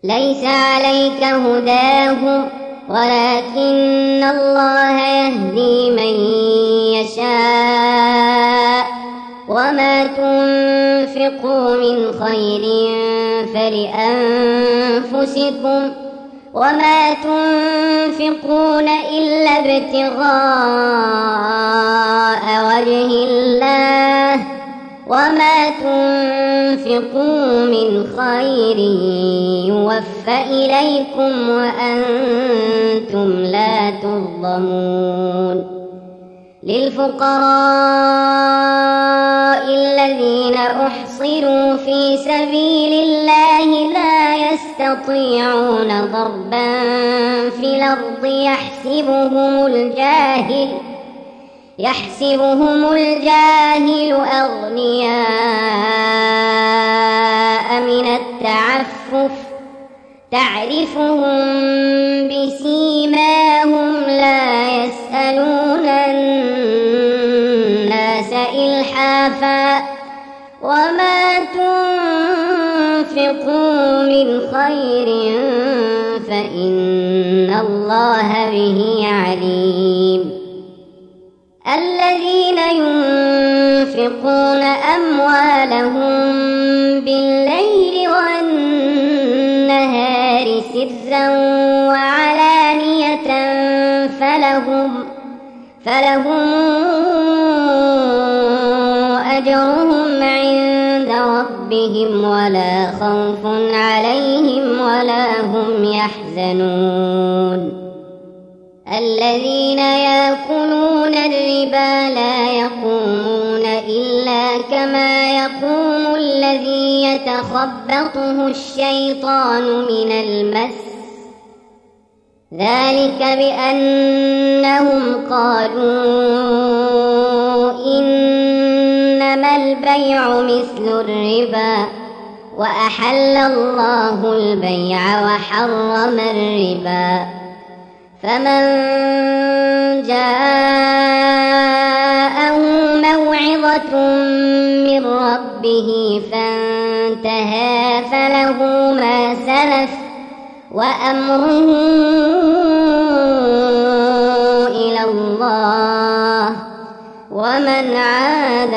ليس عليك هداهم ولكن الله يهدي من يشاء وما تنفقوا من خير فلأنفسكم وما تنفقون إلا ابتغاء وجه الله وما تنفقوا من خير يوفى إليكم وأنتم لا تظلمون للفقراء الذين أحصروا في سبيل الله لا يستطيعون ضربا في الأرض يحسبهم الجاهل أغنياء من التعفف تعرفهم بسيماهم لا يسألون الناس إلحافا وما تنفقوا من خير فإن الله به عليم الذين ينفقون أموالهم بالليل والنهار سرا وعلانية فلهم أجرهم عند ربهم ولا خوف عليهم ولا هم يحزنون الذين يأكلون الربا لا يقومون إلا كما يقوم الذي يتخبطه الشيطان من المس ذلك بأنهم قالوا إنما البيع مثل الربا وأحل الله البيع وحرم الربا فمن جاءه موعظة من ربه فانتهى فله ما سلف وأمره إلى الله ومن عاد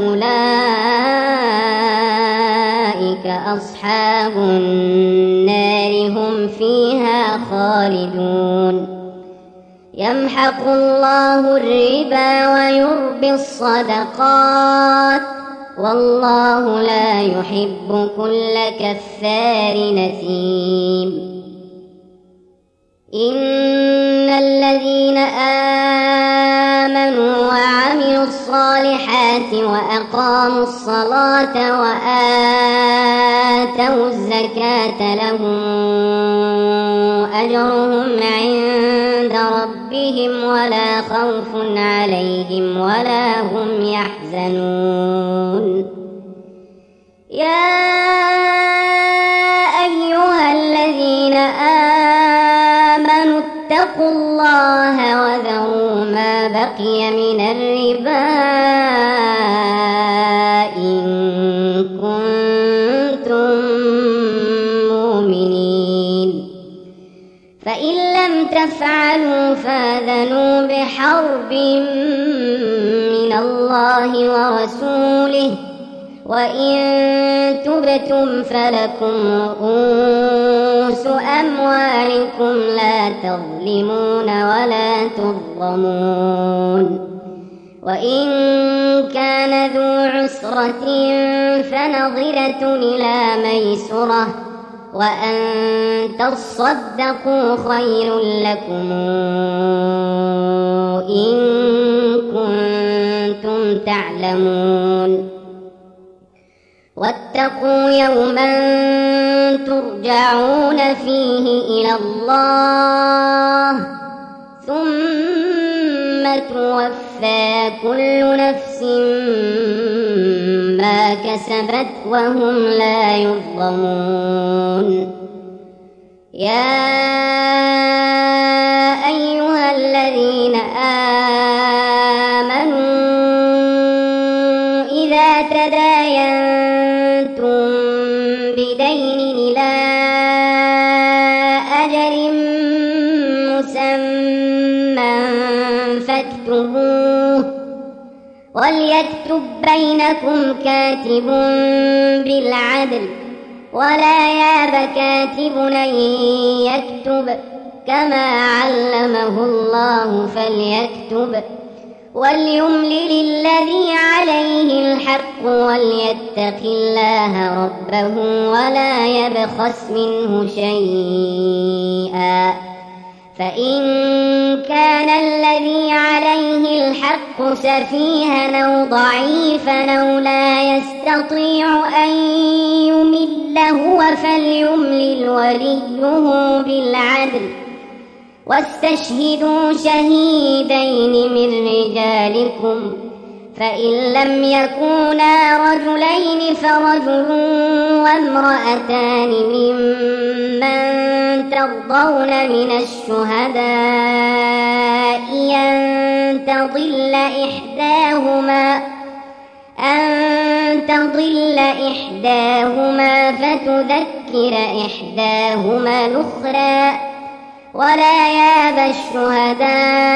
فأولئك أصحاب النار هم فيها خالدون يمحق الله الربا ويربي الصدقات والله لا يحب كل كفار نثيم إن الذين آمنوا وعملوا الصالحات وأقاموا الصلاة وآتوا الزكاة لهم أجرهم عند ربهم ولا خوف عليهم ولا هم يحزنون يا أيها الذين آمنوا اتقوا الله وذروا ما بقي من الربا إن كنتم مؤمنين فإن لم تفعلوا فآذنوا بحرب من الله ورسوله وإن تبتم فلكم رؤوس أموالكم لا تظلمون ولا تظلمون وإن كان ذو عسرة فنظرة إلى ميسرة وأن تصدقوا خير لكم إن كنتم تعلمون واتقوا يوما ترجعون فيه إلى الله ثم توفى كل نفس ما كسبت وهم لا يظلمون يا أيها الذين آمنوا إذا تداينتم بدين إلى وليكتب بينكم كاتب بالعدل ولا ياب كاتب أن يكتب كما علمه الله فليكتب وليملل الذي عليه الحق وليتق الله ربه ولا يبخس منه شيئا فإن كان الذي عليه الحق سفيها أو ضعيفا أو لا يستطيع أن يمل هو فليملل وليه بالعدل واستشهدوا شهيدين من رجالكم فإن لم يكونا رجلين فرجل وامرأتان ممن ترضون من الشهداء أن تضل إحداهما فتذكر إحداهما الأخرى ولا ياب الشهداء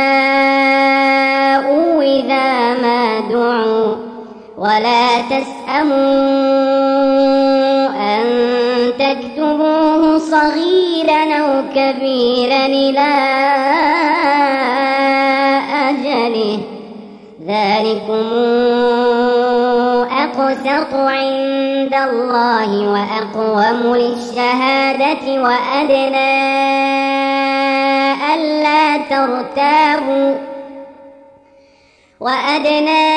إذا ما دعوا ولا تسأموا أن تكتبوه صغيرا أو كبيرا إلى أجله ذلكم أقسط عند الله وأقوم للشهادة وأدنى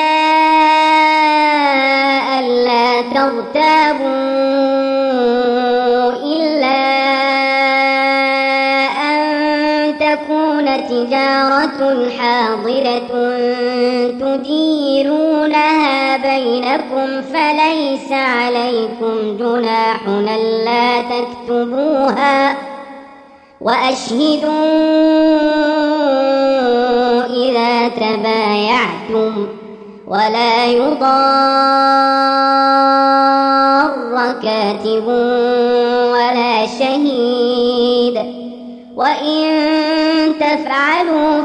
ألا ترتابوا إلا أن تكون تجارة حاضرة تديرونها بينكم فليس عليكم جناح ألا تكتبوها وأشهدوا إذا تبايعتم ولا يضار كاتب ولا شهيد وإن تفعلوا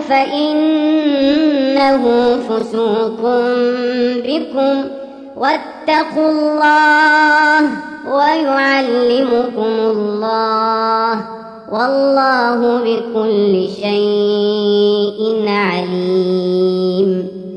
فإنه فسوق بكم واتقوا الله ويعلمكم الله والله بكل شيء عليم.